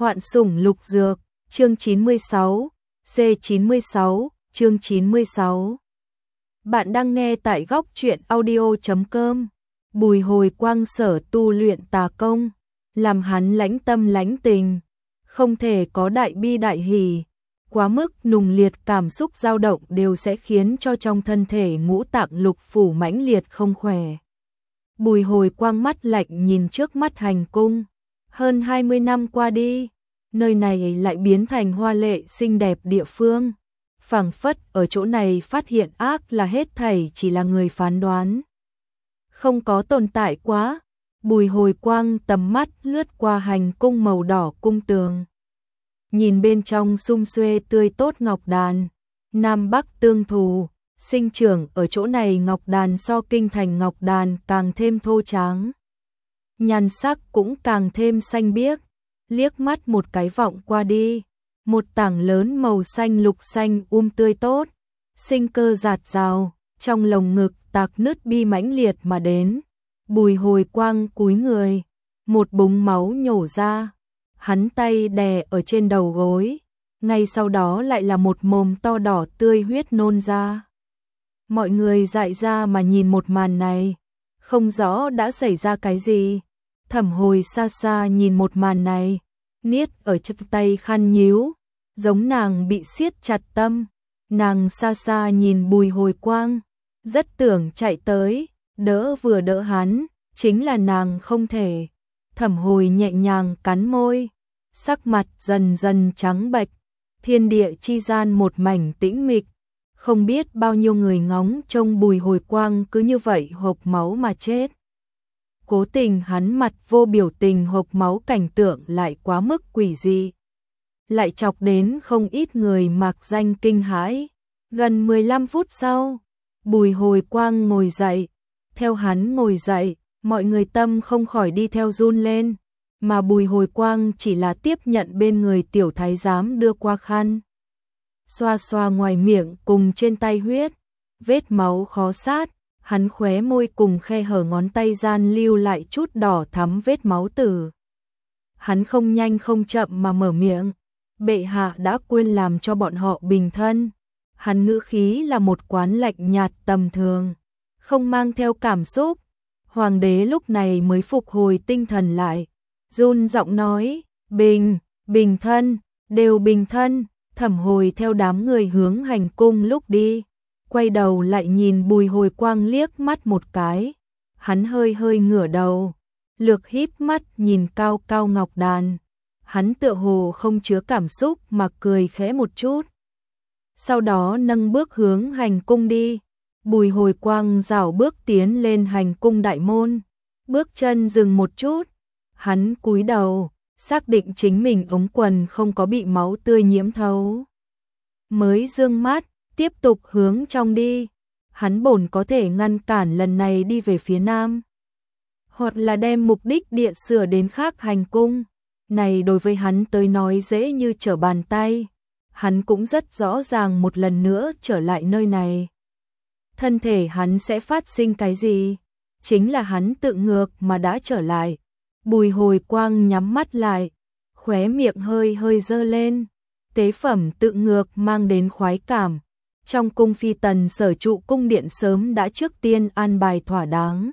Hoạn sủng lục dược, chương 96, C96, chương 96. Bạn đang nghe tại góc truyện audio.com. Bùi Hồi Quang sở tu luyện tà công, làm hắn lãnh tâm lãnh tình, không thể có đại bi đại hỉ, quá mức nùng liệt cảm xúc dao động đều sẽ khiến cho trong thân thể ngũ tạng lục phủ mãnh liệt không khỏe. Bùi Hồi Quang mắt lạnh nhìn trước mắt hành cung, hơn 20 năm qua đi, nơi này lại biến thành hoa lệ xinh đẹp địa phương. Phảng phất ở chỗ này phát hiện ác là hết thảy chỉ là người phán đoán, không có tồn tại quá. Bùi Hồi Quang tầm mắt lướt qua hành cung màu đỏ cung tường, nhìn bên trong sum xuê tươi tốt ngọc đàn, nam bắc tương thù, sinh trưởng ở chỗ này ngọc đàn so kinh thành ngọc đàn càng thêm thô tráng, nhan sắc cũng càng thêm xanh biếc. Liếc mắt một cái vọng qua đi, một tảng lớn màu xanh lục xanh tươi tốt, sinh cơ dạt dào, trong lồng ngực tạc nứt bi mãnh liệt mà đến. Bùi Hồi Quang cúi người, một búng máu nhổ ra, hắn tay đè ở trên đầu gối, ngay sau đó lại là một mồm to đỏ tươi huyết nôn ra. Mọi người dại ra mà nhìn một màn này, không rõ đã xảy ra cái gì. Thẩm Hồi xa xa nhìn một màn này, niết ở chân tay khăn nhíu, giống nàng bị siết chặt tâm. Nàng xa xa nhìn Bùi Hồi Quang, rất tưởng chạy tới, vừa đỡ hắn, chính là nàng không thể. Thẩm Hồi nhẹ nhàng cắn môi, sắc mặt dần dần trắng bệch, thiên địa chi gian một mảnh tĩnh mịch, không biết bao nhiêu người ngóng trông Bùi Hồi Quang cứ như vậy hộc máu mà chết. Cố tình hắn mặt vô biểu tình hộc máu cảnh tượng lại quá mức quỷ dị, lại chọc đến không ít người mạc danh kinh hãi. Gần 15 phút sau, Bùi Hồi Quang ngồi dậy, theo hắn ngồi dậy, mọi người tâm không khỏi đi theo run lên, mà Bùi Hồi Quang chỉ là tiếp nhận bên người tiểu thái giám đưa qua khăn, xoa xoa ngoài miệng cùng trên tay huyết, vết máu khó sát. Hắn khóe môi cùng khe hở ngón tay gian lưu lại chút đỏ thắm vết máu tử. Hắn không nhanh không chậm mà mở miệng, bệ hạ đã quên làm cho bọn họ bình thân. Hắn ngữ khí là một quán lạnh nhạt tầm thường, không mang theo cảm xúc. Hoàng đế lúc này mới phục hồi tinh thần lại, run giọng nói, bình thân, đều bình thân. Thẩm Hồi theo đám người hướng hành cung lúc đi, quay đầu lại nhìn Bùi Hồi Quang liếc mắt một cái, hắn hơi hơi ngửa đầu, lược híp mắt nhìn cao cao ngọc đàn, hắn tựa hồ không chứa cảm xúc mà cười khẽ một chút. Sau đó nâng bước hướng hành cung đi. Bùi Hồi Quang rảo bước tiến lên hành cung đại môn, bước chân dừng một chút, hắn cúi đầu, xác định chính mình ống quần không có bị máu tươi nhiễm thấu, mới dương mắt tiếp tục hướng trong đi. Hắn bổn có thể ngăn cản lần này đi về phía nam, hoặc là đem mục đích địa sửa đến khác hành cung. Này đối với hắn tới nói dễ như trở bàn tay. Hắn cũng rất rõ ràng một lần nữa trở lại nơi này, thân thể hắn sẽ phát sinh cái gì, chính là hắn tự ngược mà đã trở lại. Bùi Hồi Quang nhắm mắt lại, khóe miệng hơi hơi dơ lên, tế phẩm tự ngược mang đến khoái cảm. Trong cung phi tần sở trụ cung điện sớm đã trước tiên an bài thỏa đáng.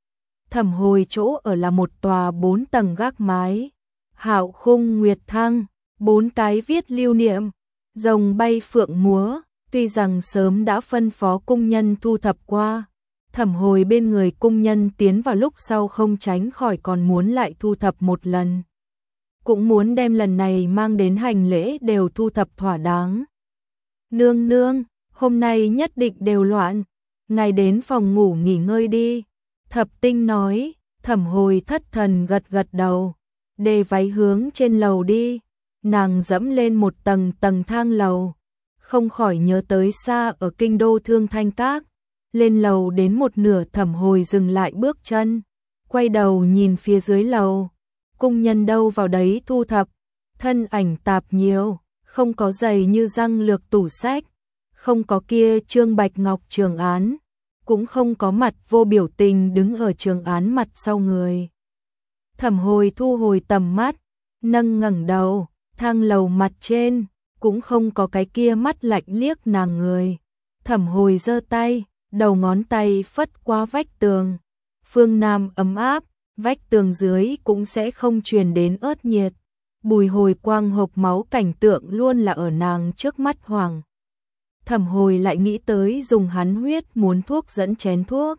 Thẩm Hồi chỗ ở là một tòa 4 tầng gác mái, hạo khung nguyệt thăng, 4 cái viết lưu niệm, rồng bay phượng múa. Tuy rằng sớm đã phân phó cung nhân thu thập qua, Thẩm Hồi bên người cung nhân tiến vào lúc sau không tránh khỏi còn muốn lại thu thập một lần, cũng muốn đem lần này mang đến hành lễ đều thu thập thỏa đáng. Nương nương, hôm nay nhất định đều loạn, ngài đến phòng ngủ nghỉ ngơi đi. Thập Tinh nói. Thẩm Hồi thất thần gật gật đầu, đề váy hướng trên lầu đi. Nàng dẫm lên một tầng thang lầu, không khỏi nhớ tới xa ở kinh đô Thương Thanh Các. Lên lầu đến một nửa Thẩm Hồi dừng lại bước chân, quay đầu nhìn phía dưới lầu, cung nhân đâu vào đấy thu thập, thân ảnh tạp nhiều, không có giày như răng lược tủ sách, không có kia Trương Bạch Ngọc trường án, cũng không có mặt vô biểu tình đứng ở trường án mặt sau người. Thẩm Hồi thu hồi tầm mắt, nâng ngẩng đầu, thang lầu mặt trên, cũng không có cái kia mắt lạnh liếc nàng người. Thẩm Hồi giơ tay, đầu ngón tay phất qua vách tường. Phương Nam ấm áp, vách tường dưới cũng sẽ không truyền đến ớt nhiệt. Bùi Hồi Quang hộc máu cảnh tượng luôn là ở nàng trước mắt Hoàng. Thẩm Hồi lại nghĩ tới dùng hắn huyết muốn thuốc dẫn chén thuốc.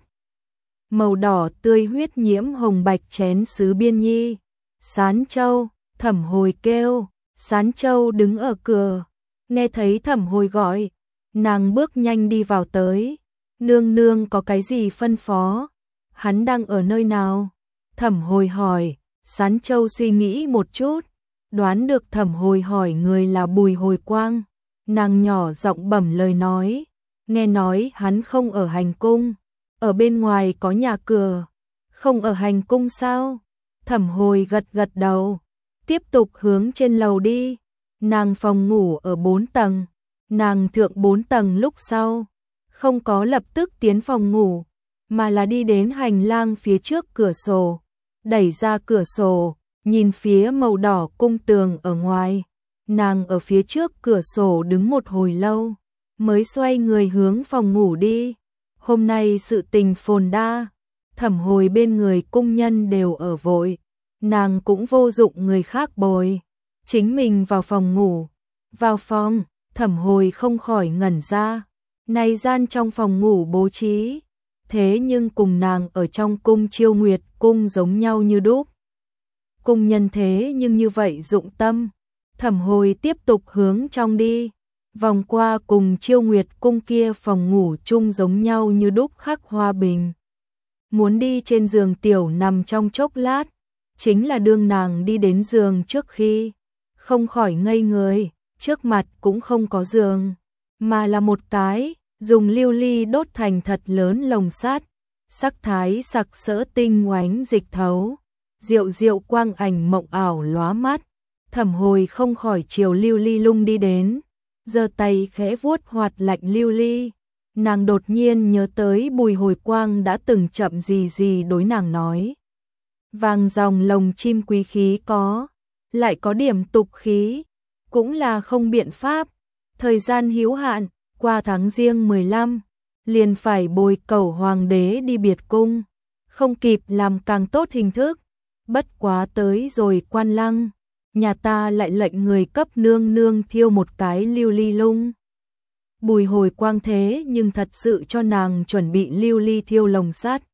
Màu đỏ tươi huyết nhiễm hồng bạch chén sứ biên nhi. Sán Châu, Thẩm Hồi kêu, Sán Châu đứng ở cửa, nghe thấy Thẩm Hồi gọi, nàng bước nhanh đi vào tới. Nương nương có cái gì phân phó? Hắn đang ở nơi nào? Thẩm Hồi hỏi. Sán Châu suy nghĩ một chút, đoán được Thẩm Hồi hỏi người là Bùi Hồi Quang. Nàng nhỏ giọng bẩm lời nói, nghe nói hắn không ở hành cung, ở bên ngoài có nhà cửa. Không ở hành cung sao? Thẩm Hồi gật gật đầu, tiếp tục hướng trên lầu đi. Nàng phòng ngủ ở 4 tầng, nàng thượng 4 tầng lúc sau, không có lập tức tiến phòng ngủ, mà là đi đến hành lang phía trước cửa sổ, đẩy ra cửa sổ, nhìn phía màu đỏ cung tường ở ngoài. Nàng ở phía trước cửa sổ đứng một hồi lâu, mới xoay người hướng phòng ngủ đi. Hôm nay sự tình phồn đa, Thẩm Hồi bên người cung nhân đều ở vội, nàng cũng vô dụng người khác bồi. Chính mình vào phòng ngủ, vào phòng, Thẩm Hồi không khỏi ngẩn ra. Này gian trong phòng ngủ bố trí, thế nhưng cùng nàng ở trong cung Chiêu Nguyệt cung giống nhau như đúc. Cung nhân thế nhưng như vậy dụng tâm. Thẩm Hồi tiếp tục hướng trong đi, vòng qua cùng Chiêu Nguyệt cung kia phòng ngủ chung giống nhau như đúc khắc hoa bình. Muốn đi trên giường tiểu nằm trong chốc lát, chính là đương nàng đi đến giường trước khi, không khỏi ngây người, trước mặt cũng không có giường, mà là một cái dùng lưu ly đốt thành thật lớn lồng sắt, sắc thái sặc sỡ tinh oánh dịch thấu, diệu diệu quang ảnh mộng ảo lóa mắt. Thẩm Hồi không khỏi chiều lưu ly lung đi đến, giơ tay khẽ vuốt hoạt lạnh lưu ly. Nàng đột nhiên nhớ tới Bùi Hồi Quang đã từng chậm gì đối nàng nói. Vàng dòng lồng chim quý khí có, lại có điểm tục khí, cũng là không biện pháp. Thời gian hữu hạn, qua tháng Giêng 15, liền phải bồi cẩu hoàng đế đi biệt cung, không kịp làm càng tốt hình thức. Bất quá tới rồi Quan Lăng, nhà ta lại lệnh người cấp nương nương thiêu một cái lưu ly lung. Bùi Hồi Quang thế nhưng thật sự cho nàng chuẩn bị lưu ly thiêu lồng sắt.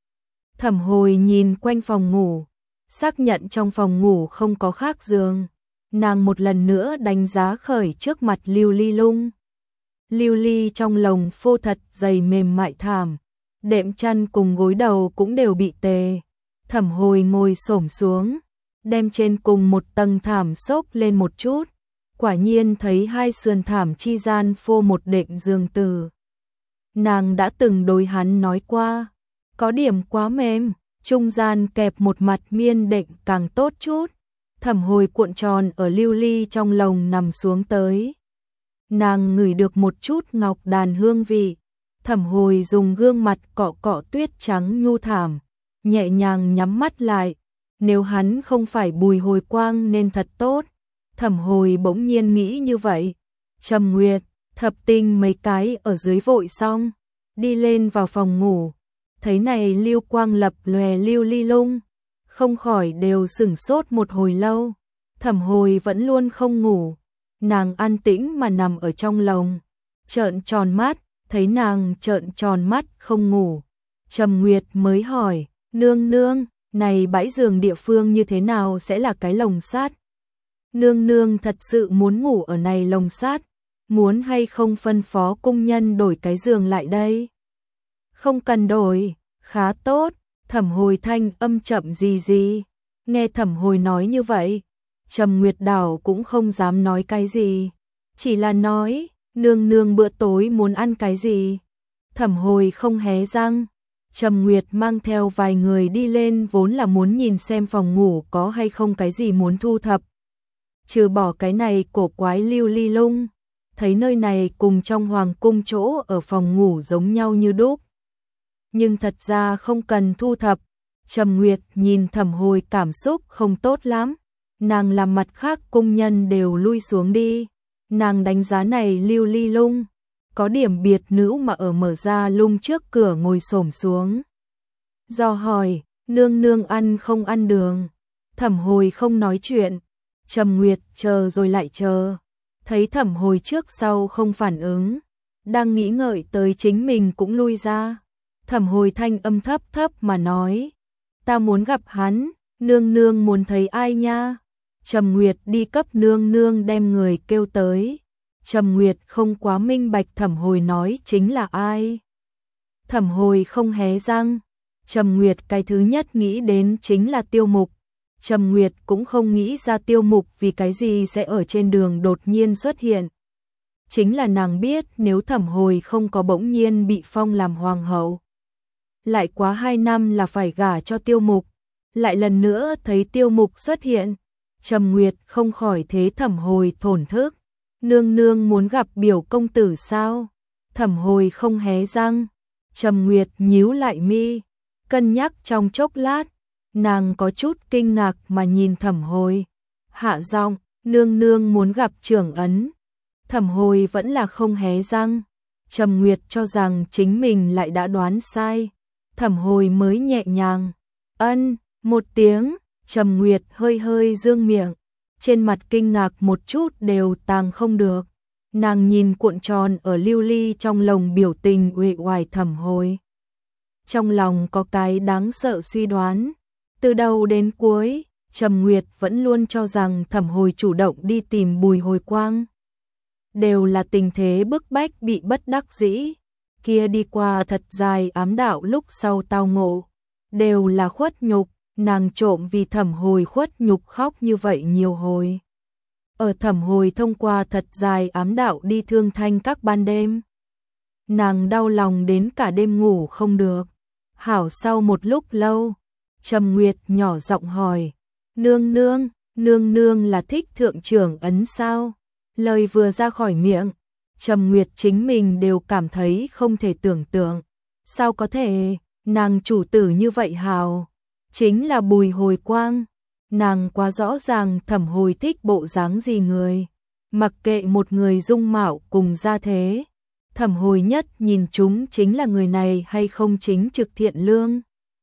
Thẩm Hồi nhìn quanh phòng ngủ, xác nhận trong phòng ngủ không có khác giường. Nàng một lần nữa đánh giá khởi trước mặt lưu ly lung. Lưu ly trong lồng phô thật dày mềm mại thảm, đệm chăn cùng gối đầu cũng đều bị tề. Thẩm Hồi ngồi xổm xuống, đem trên cùng một tầng thảm xốc lên một chút, quả nhiên thấy hai sườn thảm chi gian phô một đệm giường từ. Nàng đã từng đối hắn nói qua, có điểm quá mềm, trung gian kẹp một mặt miên đệm càng tốt chút. Thẩm Hồi cuộn tròn ở lưu ly trong lồng nằm xuống tới. Nàng ngửi được một chút ngọc đàn hương vị. Thẩm Hồi dùng gương mặt cọ cọ tuyết trắng nhu thảm, nhẹ nhàng nhắm mắt lại. Nếu hắn không phải Bùi Hồi Quang nên thật tốt. Thẩm Hồi bỗng nhiên nghĩ như vậy. Trầm Nguyệt, Thập Tinh mấy cái ở dưới vội xong, đi lên vào phòng ngủ, thấy này lưu quang lập lòe lưu ly lung, không khỏi đều sửng sốt một hồi lâu. Thẩm Hồi vẫn luôn không ngủ, nàng an tĩnh mà nằm ở trong lồng, trợn tròn mắt, thấy nàng trợn tròn mắt không ngủ. Trầm Nguyệt mới hỏi, nương nương, này bãi giường địa phương như thế nào sẽ là cái lồng sắt? Nương nương thật sự muốn ngủ ở này lồng sắt, muốn hay không phân phó cung nhân đổi cái giường lại đây? Không cần đổi, khá tốt. Thẩm Hồi thanh âm chậm gì. Nghe Thẩm Hồi nói như vậy, Trầm Nguyệt đảo cũng không dám nói cái gì, chỉ là nói, nương nương bữa tối muốn ăn cái gì? Thẩm Hồi không hé răng. Trầm Nguyệt mang theo vài người đi lên vốn là muốn nhìn xem phòng ngủ có hay không cái gì muốn thu thập. Trừ bỏ cái này cổ quái lưu ly lung, thấy nơi này cùng trong hoàng cung chỗ ở phòng ngủ giống nhau như đúc. Nhưng thật ra không cần thu thập. Trầm Nguyệt nhìn Thẩm Hồi cảm xúc không tốt lắm, nàng làm mặt khác cung nhân đều lui xuống đi. Nàng đánh giá này Lưu Ly Lung, có điểm biệt nữ mà ở mở ra lung trước cửa ngồi xổm xuống. Do hỏi, nương nương ăn không ăn đường? Thẩm Hồi không nói chuyện. Trầm Nguyệt chờ rồi lại chờ, thấy Thẩm Hồi trước sau không phản ứng, đang nghĩ ngợi tới chính mình cũng lui ra. Thẩm Hồi thanh âm thấp thấp mà nói, ta muốn gặp hắn, nương nương muốn thấy ai nha? Trầm Nguyệt đi cấp nương nương đem người kêu tới. Trầm Nguyệt không quá minh bạch Thẩm Hồi nói chính là ai. Thẩm Hồi không hé răng. Trầm Nguyệt cái thứ nhất nghĩ đến chính là Tiêu Mục. Trầm Nguyệt cũng không nghĩ ra Tiêu Mục vì cái gì sẽ ở trên đường đột nhiên xuất hiện. Chính là nàng biết nếu Thẩm Hồi không có bỗng nhiên bị phong làm hoàng hậu, lại quá 2 năm là phải gả cho Tiêu Mục. Lại lần nữa thấy Tiêu Mục xuất hiện, Trầm Nguyệt không khỏi thế Thẩm Hồi thổn thức. Nương nương muốn gặp biểu công tử sao? Thẩm Hồi không hé răng. Trầm Nguyệt nhíu lại mi, cân nhắc trong chốc lát, nàng có chút kinh ngạc mà nhìn Thẩm Hồi. Hạ giọng, nương nương muốn gặp trưởng ấn. Thẩm Hồi vẫn là không hé răng. Trầm Nguyệt cho rằng chính mình lại đã đoán sai. Thẩm Hồi mới nhẹ nhàng, ân, một tiếng. Trầm Nguyệt hơi hơi dương miệng, trên mặt kinh ngạc một chút đều tàng không được. Nàng nhìn cuộn tròn ở lưu ly trong lồng biểu tình uể oải Thẩm Hồi. Trong lòng có cái đáng sợ suy đoán. Từ đầu đến cuối, Trầm Nguyệt vẫn luôn cho rằng Thẩm Hồi chủ động đi tìm Bùi Hồi Quang. Đều là tình thế bức bách bị bất đắc dĩ. Kia đi qua thật dài ám đạo lúc sau tao ngộ. Đều là khuất nhục, nàng trộm vì Thẩm Hồi khuất nhục khóc như vậy nhiều hồi. Ở Thẩm Hồi thông qua thật dài ám đạo đi thương thanh các ban đêm. Nàng đau lòng đến cả đêm ngủ không được. Hảo sau một lúc lâu, Trầm Nguyệt nhỏ giọng hỏi, nương nương là thích thượng trưởng ấn sao? Lời vừa ra khỏi miệng, Trầm Nguyệt chính mình đều cảm thấy không thể tưởng tượng. Sao có thể, nàng chủ tử như vậy hào, chính là Bùi Hồi Quang. Nàng quá rõ ràng Thẩm Hồi thích bộ dáng gì người. Mặc kệ một người dung mạo cùng gia thế, Thẩm Hồi nhất nhìn chúng chính là người này hay không chính trực thiện lương.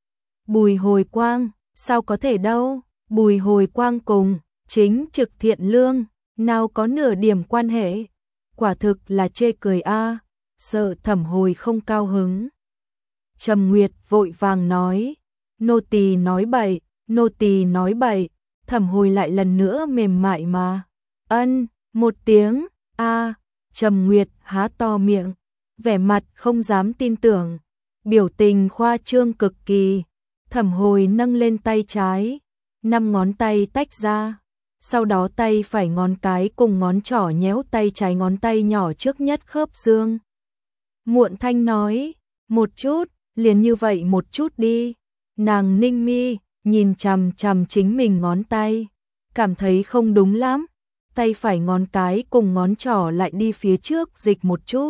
Bùi Hồi Quang, sao có thể đâu? Bùi Hồi Quang cùng chính trực thiện lương nào có nửa điểm quan hệ. Quả thực là chê cười a. Sợ Thẩm Hồi không cao hứng. Trầm Nguyệt vội vàng nói, nô tỳ nói bậy, nô tỳ nói bậy. Thẩm Hồi lại lần nữa mềm mại mà, ân, một tiếng, a. Trầm Nguyệt há to miệng, vẻ mặt không dám tin tưởng, biểu tình khoa trương cực kỳ. Thẩm Hồi nâng lên tay trái, 5 ngón tay tách ra, sau đó tay phải ngón cái cùng ngón trỏ nhéo tay trái ngón tay nhỏ trước nhất khớp xương. Muộn thanh nói, một chút, liền như vậy một chút đi. Nàng ninh mi, nhìn chằm chằm chính mình ngón tay, cảm thấy không đúng lắm. Tay phải ngón cái cùng ngón trỏ lại đi phía trước dịch một chút,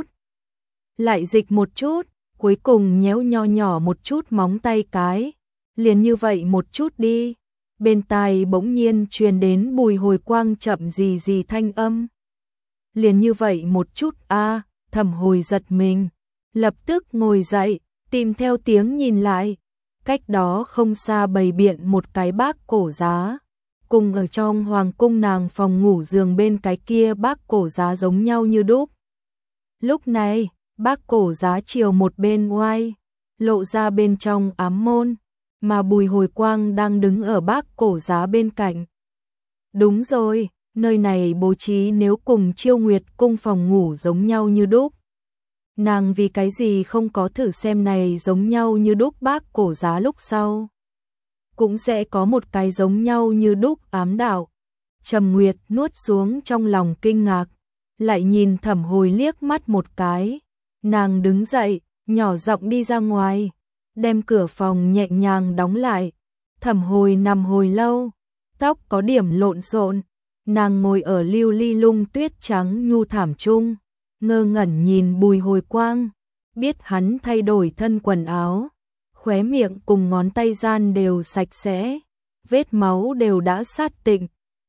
lại dịch một chút, cuối cùng nhéo nho nhỏ một chút móng tay cái. Liền như vậy một chút đi. Bên tai bỗng nhiên truyền đến Bùi Hồi Quang chậm gì thanh âm. Liền như vậy một chút a. Thẩm Hồi giật mình, lập tức ngồi dậy, tìm theo tiếng nhìn lại. Cách đó không xa bày biện một cái bác cổ giá, cùng ở trong hoàng cung nàng phòng ngủ giường bên cái kia bác cổ giá giống nhau như đúc. Lúc này, bác cổ giá chiều một bên oai, lộ ra bên trong ám môn, mà Bùi Hồi Quang đang đứng ở bác cổ giá bên cạnh. Đúng rồi, nơi này bố trí nếu cùng Chiêu Nguyệt cung phòng ngủ giống nhau như đúc. Nàng vì cái gì không có thử xem này giống nhau như đúc bác cổ giá lúc sau. Cũng sẽ có một cái giống nhau như đúc ám đạo. Trầm Nguyệt nuốt xuống trong lòng kinh ngạc, lại nhìn Thẩm Hồi liếc mắt một cái. Nàng đứng dậy, nhỏ giọng đi ra ngoài, đem cửa phòng nhẹ nhàng đóng lại. Thẩm Hồi nằm hồi lâu, tóc có điểm lộn xộn, nàng ngồi ở lưu ly lung tuyết trắng nhu thảm chung, ngơ ngẩn nhìn Bùi Hồi Quang, biết hắn thay đổi thân quần áo, khóe miệng cùng ngón tay gian đều sạch sẽ, vết máu đều đã sát tịnh,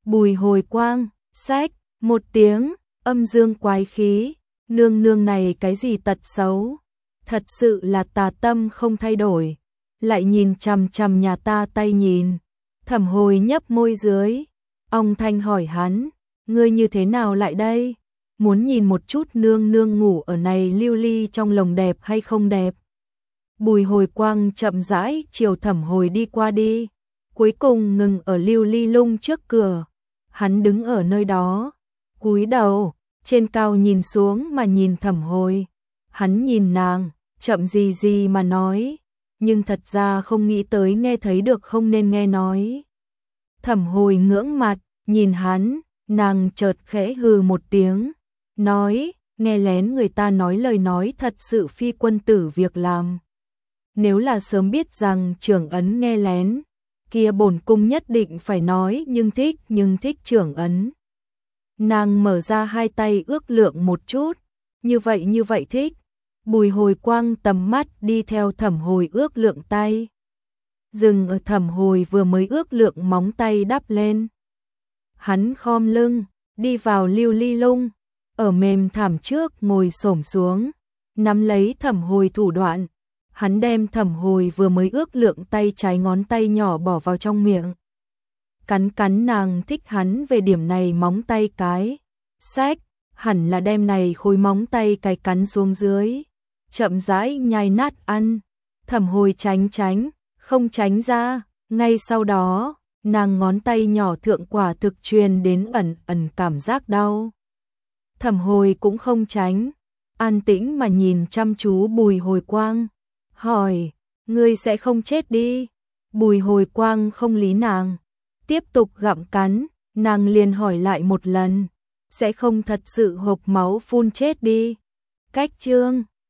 Bùi Hồi Quang, xách, một tiếng, âm dương quái khí, nương nương này cái gì tật xấu, thật sự là tà tâm không thay đổi, lại nhìn chằm chằm nhà ta tay nhìn. Thẩm Hồi nhấp môi dưới, ong thanh hỏi hắn, ngươi như thế nào lại đây? Muốn nhìn một chút nương nương ngủ ở này lưu ly trong lồng đẹp hay không đẹp? Bùi Hồi Quang chậm rãi chiều Thẩm Hồi đi qua đi, cuối cùng ngừng ở lưu ly lung trước cửa. Hắn đứng ở nơi đó, cúi đầu, trên cao nhìn xuống mà nhìn Thẩm Hồi. Hắn nhìn nàng, chậm gì gì mà nói, nhưng thật ra không nghĩ tới nghe thấy được không nên nghe nói. Thẩm Hồi ngưỡng mặt, nhìn hắn, nàng chợt khẽ hừ một tiếng, nói, nghe lén người ta nói lời nói thật sự phi quân tử việc làm. Nếu là sớm biết rằng trưởng ấn nghe lén, kia bổn cung nhất định phải nói nhưng thích trưởng ấn. Nàng mở ra hai tay ước lượng một chút, như vậy thích. Bùi Hồi Quang tầm mắt đi theo Thẩm Hồi ước lượng tay. Dừng ở Thẩm Hồi vừa mới ước lượng móng tay đắp lên. Hắn khom lưng, đi vào lưu ly lung, ở mềm thảm trước ngồi xổm xuống, nắm lấy Thẩm Hồi thủ đoạn. Hắn đem Thẩm Hồi vừa mới ước lượng tay trái ngón tay nhỏ bỏ vào trong miệng. Cắn nàng thích hắn về điểm này móng tay cái. Xách, hẳn là đem này khối móng tay cái cắn xuống dưới. Chậm rãi nhai nát ăn. Thẩm Hồi tránh, không tránh ra. Ngay sau đó, nàng ngón tay nhỏ thượng quả thực truyền đến ẩn cảm giác đau. Thẩm Hồi cũng không tránh, an tĩnh mà nhìn chăm chú Bùi Hồi Quang. Hỏi, ngươi sẽ không chết đi? Bùi Hồi Quang không lý nàng, tiếp tục gặm cắn, nàng liền hỏi lại một lần, sẽ không thật sự hộc máu phun chết đi? Cách chương